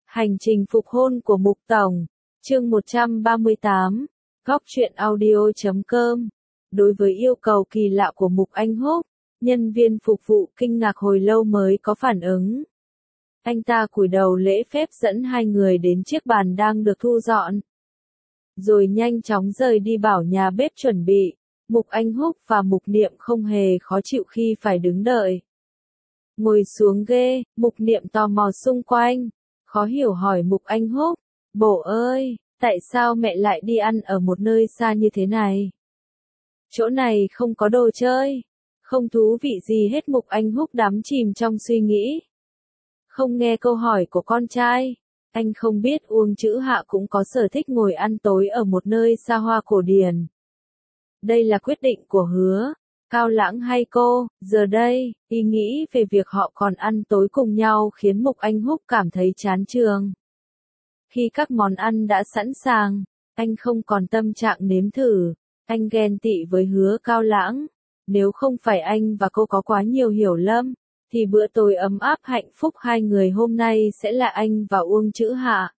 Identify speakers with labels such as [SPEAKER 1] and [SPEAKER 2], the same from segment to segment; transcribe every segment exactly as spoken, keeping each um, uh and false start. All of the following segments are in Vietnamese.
[SPEAKER 1] Hành trình phục hôn của Mục Tổng, chương một trăm ba mươi tám, góc truyện audio chấm com. Đối với yêu cầu kỳ lạ của Mục Anh Húc, nhân viên phục vụ kinh ngạc hồi lâu mới có phản ứng. Anh ta cúi đầu lễ phép dẫn hai người đến chiếc bàn đang được thu dọn. Rồi nhanh chóng rời đi bảo nhà bếp chuẩn bị. Mục Anh Húc và Mục Niệm không hề khó chịu khi phải đứng đợi. Ngồi xuống ghế, Mục Niệm tò mò xung quanh, khó hiểu hỏi Mục Anh Húc, bố ơi, tại sao mẹ lại đi ăn ở một nơi xa như thế này? Chỗ này không có đồ chơi, không thú vị gì hết. Mục Anh Húc đắm chìm trong suy nghĩ. Không nghe câu hỏi của con trai, anh không biết Uông Chữ Hạ cũng có sở thích ngồi ăn tối ở một nơi xa hoa cổ điển. Đây là quyết định của Hứa Cao Lãng hay cô? Giờ đây, ý nghĩ về việc họ còn ăn tối cùng nhau khiến Mục Anh Húc cảm thấy chán chường. Khi các món ăn đã sẵn sàng, anh không còn tâm trạng nếm thử. Anh ghen tị với Hứa Cao Lãng. Nếu không phải anh và cô có quá nhiều hiểu lầm, thì bữa tối ấm áp hạnh phúc hai người hôm nay sẽ là anh và Uông Chữ Hạ.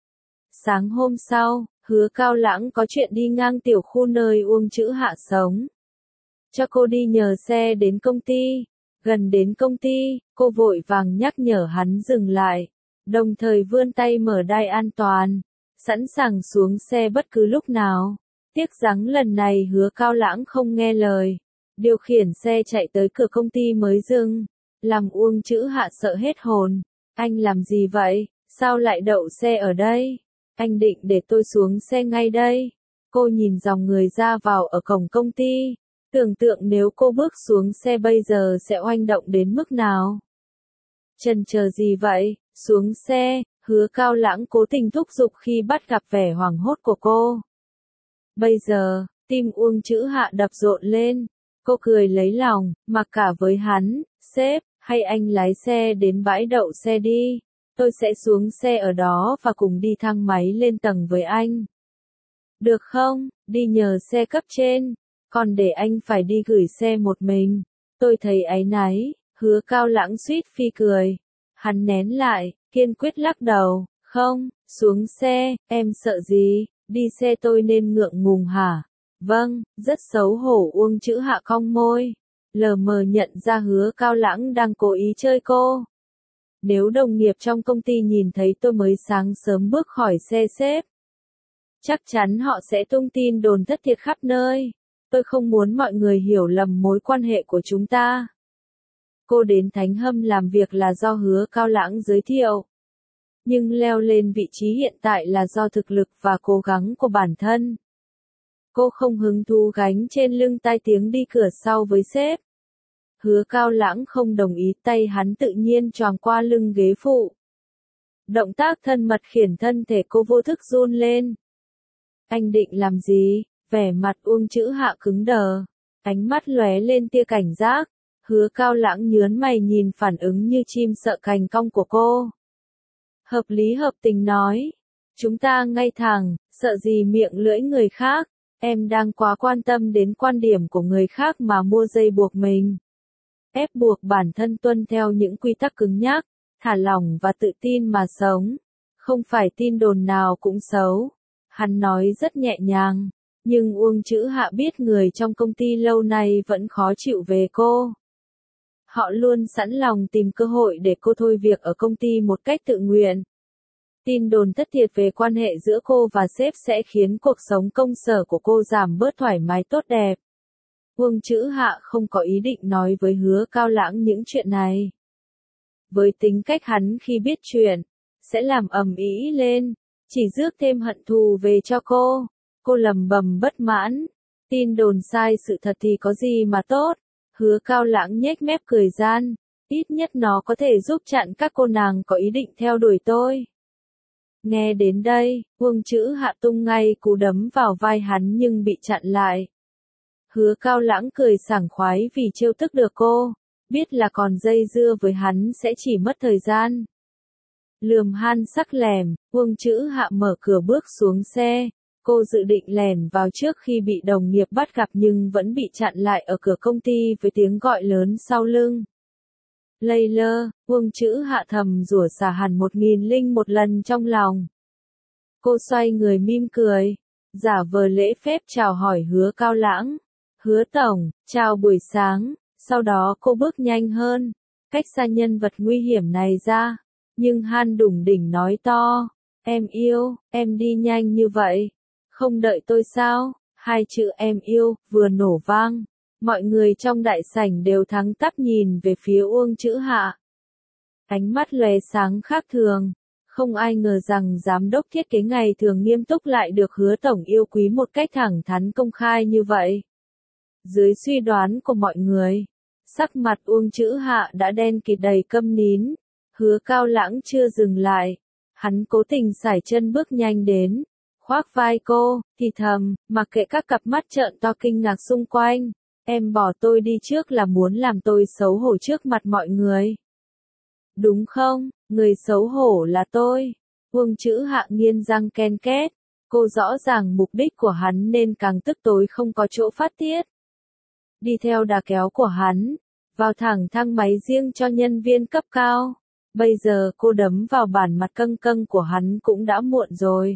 [SPEAKER 1] Sáng hôm sau, Hứa Cao Lãng có chuyện đi ngang tiểu khu nơi Uông Chữ Hạ sống. Cho cô đi nhờ xe đến công ty. Gần đến công ty, cô vội vàng nhắc nhở hắn dừng lại, đồng thời vươn tay mở đai an toàn, sẵn sàng xuống xe bất cứ lúc nào. Tiếc rằng lần này Hứa Cao Lãng không nghe lời, điều khiển xe chạy tới cửa công ty mới dừng, làm Uông Chữ Hạ sợ hết hồn. Anh làm gì vậy? Sao lại đậu xe ở đây? Anh định để tôi xuống xe ngay đây. Cô nhìn dòng người ra vào ở cổng công ty, tưởng tượng nếu cô bước xuống xe bây giờ sẽ oanh động đến mức nào. Chần chờ gì vậy? Xuống xe. Hứa Cao Lãng cố tình thúc giục khi bắt gặp vẻ hoảng hốt của cô. Bây giờ, tim Uông Chữ Hạ đập rộn lên. Cô cười lấy lòng, mặc cả với hắn, sếp, hay anh lái xe đến bãi đậu xe đi. Tôi sẽ xuống xe ở đó và cùng đi thang máy lên tầng với anh. Được không? Đi nhờ xe cấp trên. Còn để anh phải đi gửi xe một mình. Tôi thấy áy náy. Hứa Cao Lãng suýt phi cười. Hắn nén lại, kiên quyết lắc đầu. Không, xuống xe, em sợ gì? Đi xe tôi nên ngượng ngùng hả? Vâng, rất xấu hổ. Uông Chữ Hạ cong môi, lờ mờ nhận ra Hứa Cao Lãng đang cố ý chơi cô. Nếu đồng nghiệp trong công ty nhìn thấy tôi mới sáng sớm bước khỏi xe sếp, chắc chắn họ sẽ tung tin đồn thất thiệt khắp nơi. Tôi không muốn mọi người hiểu lầm mối quan hệ của chúng ta. Cô đến Thánh Hâm làm việc là do Hứa Cao Lãng giới thiệu. Nhưng leo lên vị trí hiện tại là do thực lực và cố gắng của bản thân. Cô không hứng thú gánh trên lưng tai tiếng đi cửa sau với sếp. Hứa Cao Lãng không đồng ý, tay hắn tự nhiên choàng qua lưng ghế phụ. Động tác thân mật khiến thân thể cô vô thức run lên. Anh định làm gì? Vẻ mặt Uông Chữ Hạ cứng đờ, ánh mắt lóe lên tia cảnh giác. Hứa Cao Lãng nhướng mày nhìn phản ứng như chim sợ cành cong của cô. Hợp lý hợp tình nói, chúng ta ngay thẳng, sợ gì miệng lưỡi người khác. Em đang quá quan tâm đến quan điểm của người khác mà mua dây buộc mình. Ép buộc bản thân tuân theo những quy tắc cứng nhắc, thả lỏng và tự tin mà sống. Không phải tin đồn nào cũng xấu. Hắn nói rất nhẹ nhàng, nhưng Uông Chữ Hạ biết người trong công ty lâu nay vẫn khó chịu về cô. Họ luôn sẵn lòng tìm cơ hội để cô thôi việc ở công ty một cách tự nguyện. Tin đồn thất thiệt về quan hệ giữa cô và sếp sẽ khiến cuộc sống công sở của cô giảm bớt thoải mái tốt đẹp. Uông Chữ Hạ không có ý định nói với Hứa Cao Lãng những chuyện này. Với tính cách hắn khi biết chuyện, sẽ làm ầm ĩ lên, chỉ rước thêm hận thù về cho cô. Cô lầm bầm bất mãn. Tin đồn sai sự thật thì có gì mà tốt. Hứa Cao Lãng nhếch mép cười gian. Ít nhất nó có thể giúp chặn các cô nàng có ý định theo đuổi tôi. Nghe đến đây, Uông Chữ Hạ tung ngay cú đấm vào vai hắn nhưng bị chặn lại. Hứa Cao Lãng cười sảng khoái vì trêu tức được cô, biết là còn dây dưa với hắn sẽ chỉ mất thời gian. Lườm han sắc lẻm, Uông Chữ Hạ mở cửa bước xuống xe. Cô dự định lèn vào trước khi bị đồng nghiệp bắt gặp nhưng vẫn bị chặn lại ở cửa công ty với tiếng gọi lớn sau lưng. Lây lơ, Uông Chữ Hạ thầm rủa xả hẳn một nghìn linh một lần trong lòng. Cô xoay người mỉm cười, giả vờ lễ phép chào hỏi Hứa Cao Lãng. Hứa tổng, chào buổi sáng, sau đó cô bước nhanh hơn, cách xa nhân vật nguy hiểm này ra, nhưng Han đủng đỉnh nói to, em yêu, em đi nhanh như vậy, không đợi tôi sao? Hai chữ em yêu, vừa nổ vang, mọi người trong đại sảnh đều thắng tắp nhìn về phía Uông Chữ Hạ. Ánh mắt lóe sáng khác thường, không ai ngờ rằng giám đốc thiết kế ngày thường nghiêm túc lại được Hứa tổng yêu quý một cách thẳng thắn công khai như vậy. Dưới suy đoán của mọi người, sắc mặt Uông Chữ Hạ đã đen kịt đầy câm nín. Hứa Cao Lãng chưa dừng lại, hắn cố tình sải chân bước nhanh đến, khoác vai cô, thì thầm, mặc kệ các cặp mắt trợn to kinh ngạc xung quanh, em bỏ tôi đi trước là muốn làm tôi xấu hổ trước mặt mọi người. Đúng không, người xấu hổ là tôi. Uông Chữ Hạ nghiến răng ken két, cô rõ ràng mục đích của hắn nên càng tức tối không có chỗ phát tiết. Đi theo đà kéo của hắn, vào thẳng thang máy riêng cho nhân viên cấp cao. Bây giờ cô đấm vào bản mặt căng căng của hắn cũng đã muộn rồi.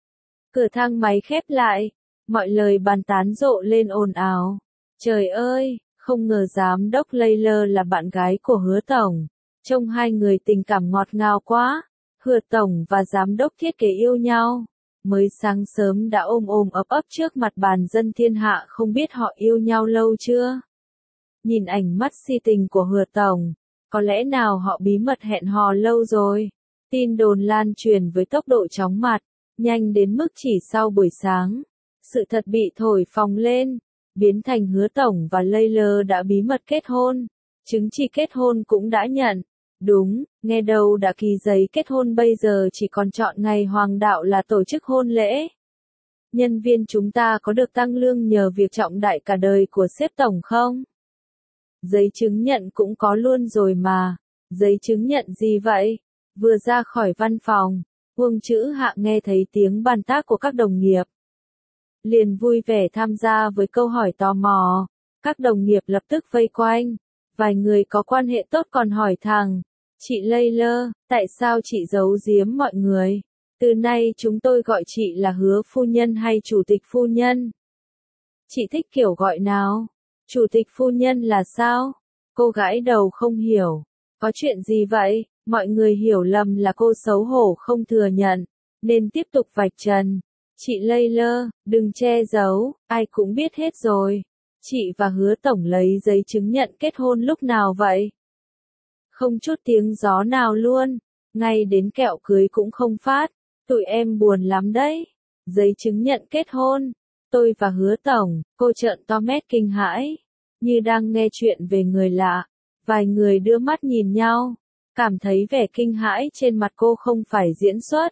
[SPEAKER 1] Cửa thang máy khép lại, mọi lời bàn tán rộ lên ồn ào. Trời ơi, không ngờ giám đốc Lây Lơ là bạn gái của Hứa tổng. Trông hai người tình cảm ngọt ngào quá. Hứa tổng và giám đốc thiết kế yêu nhau. Mới sáng sớm đã ôm ôm ấp ấp trước mặt bàn dân thiên hạ, không biết họ yêu nhau lâu chưa. Nhìn ảnh mắt si tình của Hứa tổng, có lẽ nào họ bí mật hẹn hò lâu rồi. Tin đồn lan truyền với tốc độ chóng mặt, nhanh đến mức chỉ sau buổi sáng, sự thật bị thổi phồng lên, biến thành Hứa tổng và Lây Lơ đã bí mật kết hôn. Chứng chỉ kết hôn cũng đã nhận. Đúng, nghe đâu đã ký giấy kết hôn, bây giờ chỉ còn chọn ngày hoàng đạo là tổ chức hôn lễ. Nhân viên chúng ta có được tăng lương nhờ việc trọng đại cả đời của sếp tổng không? Giấy chứng nhận cũng có luôn rồi mà. Giấy chứng nhận gì vậy? Vừa ra khỏi văn phòng, Uông Chữ Hạ nghe thấy tiếng bàn tác của các đồng nghiệp. Liền vui vẻ tham gia với câu hỏi tò mò. Các đồng nghiệp lập tức vây quanh. Vài người có quan hệ tốt còn hỏi thẳng, chị Lây Lơ, tại sao chị giấu giếm mọi người? Từ nay chúng tôi gọi chị là Hứa phu nhân hay chủ tịch phu nhân? Chị thích kiểu gọi nào? Chủ tịch phu nhân là sao? Cô gãi đầu không hiểu. Có chuyện gì vậy? Mọi người hiểu lầm là cô xấu hổ không thừa nhận, nên tiếp tục vạch trần. Chị Lây Lơ, đừng che giấu, ai cũng biết hết rồi. Chị và Hứa tổng lấy giấy chứng nhận kết hôn lúc nào vậy? Không chút tiếng gió nào luôn, ngay đến kẹo cưới cũng không phát, tụi em buồn lắm đấy. Giấy chứng nhận kết hôn, tôi và Hứa tổng, cô trợn to mắt kinh hãi, như đang nghe chuyện về người lạ. Vài người đưa mắt nhìn nhau, cảm thấy vẻ kinh hãi trên mặt cô không phải diễn xuất.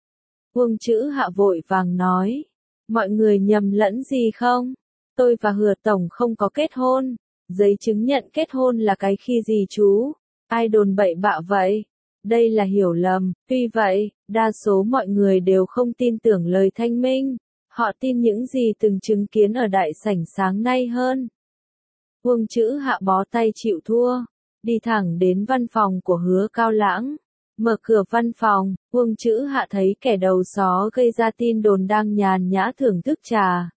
[SPEAKER 1] Uông Chữ Hạ vội vàng nói, mọi người nhầm lẫn gì không? Tôi và Hứa tổng không có kết hôn. Giấy chứng nhận kết hôn là cái khi gì chú? Ai đồn bậy bạ vậy? Đây là hiểu lầm. Tuy vậy, đa số mọi người đều không tin tưởng lời thanh minh. Họ tin những gì từng chứng kiến ở đại sảnh sáng nay hơn. Uông Chữ Hạ bó tay chịu thua, đi thẳng đến văn phòng của Hứa Cao Lãng. Mở cửa văn phòng, Uông Chữ Hạ thấy kẻ đầu xó gây ra tin đồn đang nhàn nhã thưởng thức trà.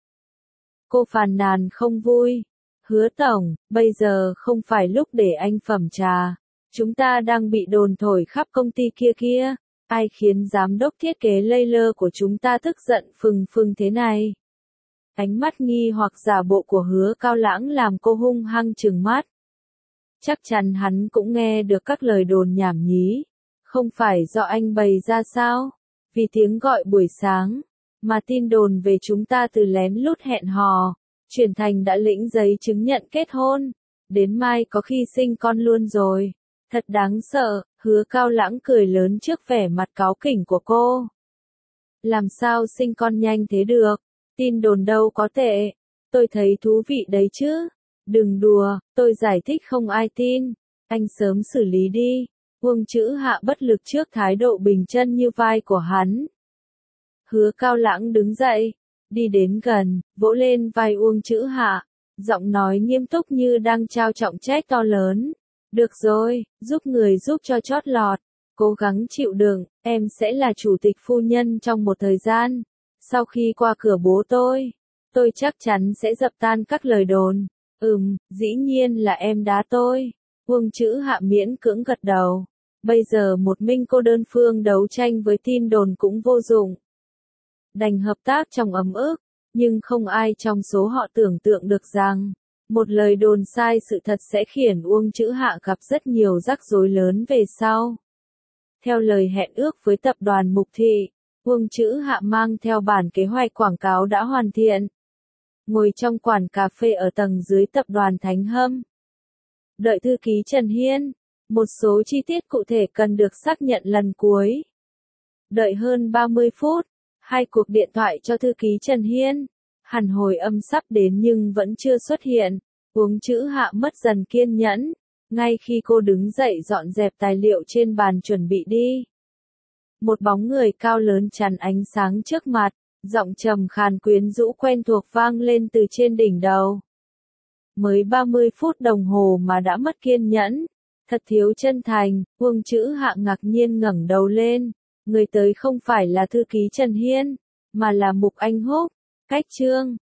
[SPEAKER 1] Cô phàn nàn không vui. Hứa tổng, bây giờ không phải lúc để anh phẩm trà. Chúng ta đang bị đồn thổi khắp công ty kia kia. Ai khiến giám đốc thiết kế Lây Lơ của chúng ta tức giận phừng phừng thế này? Ánh mắt nghi hoặc giả bộ của Hứa Cao Lãng làm cô hung hăng trừng mắt. Chắc chắn hắn cũng nghe được các lời đồn nhảm nhí. Không phải do anh bày ra sao? Vì tiếng gọi buổi sáng, mà tin đồn về chúng ta từ lén lút hẹn hò, chuyển thành đã lĩnh giấy chứng nhận kết hôn. Đến mai có khi sinh con luôn rồi. Thật đáng sợ. Hứa Cao Lãng cười lớn trước vẻ mặt cáu kỉnh của cô. Làm sao sinh con nhanh thế được? Tin đồn đâu có tệ. Tôi thấy thú vị đấy chứ. Đừng đùa, tôi giải thích không ai tin. Anh sớm xử lý đi. Uông Chữ Hạ bất lực trước thái độ bình chân như vai của hắn. Hứa Cao Lãng đứng dậy, đi đến gần, vỗ lên vai Uông Chữ Hạ, giọng nói nghiêm túc như đang trao trọng trách to lớn. Được rồi, giúp người giúp cho chót lọt. Cố gắng chịu đựng, em sẽ là chủ tịch phu nhân trong một thời gian. Sau khi qua cửa bố tôi, tôi chắc chắn sẽ dập tan các lời đồn. Ừm, dĩ nhiên là em đá tôi. Uông Chữ Hạ miễn cưỡng gật đầu. Bây giờ một mình cô đơn phương đấu tranh với tin đồn cũng vô dụng. Đành hợp tác trong ấm ức, nhưng không ai trong số họ tưởng tượng được rằng, một lời đồn sai sự thật sẽ khiến Uông Chữ Hạ gặp rất nhiều rắc rối lớn về sau. Theo lời hẹn ước với tập đoàn Mục Thị, Uông Chữ Hạ mang theo bản kế hoạch quảng cáo đã hoàn thiện. Ngồi trong quán cà phê ở tầng dưới tập đoàn Thánh Hâm. Đợi thư ký Trần Hiên, một số chi tiết cụ thể cần được xác nhận lần cuối. Đợi hơn ba mươi phút, hai cuộc điện thoại cho thư ký Trần Hiên. Hẳn hồi âm sắp đến nhưng vẫn chưa xuất hiện. Uông Chữ Hạ mất dần kiên nhẫn. Ngay khi cô đứng dậy dọn dẹp tài liệu trên bàn chuẩn bị đi, một bóng người cao lớn chắn ánh sáng trước mặt, giọng trầm khàn quyến rũ quen thuộc vang lên từ trên đỉnh đầu. Mới ba mươi phút đồng hồ mà đã mất kiên nhẫn, thật thiếu chân thành. Uông Chữ Hạ ngạc nhiên ngẩng đầu lên, người tới không phải là thư ký Trần Hiên, mà là Mục Anh Húc, cách Trương.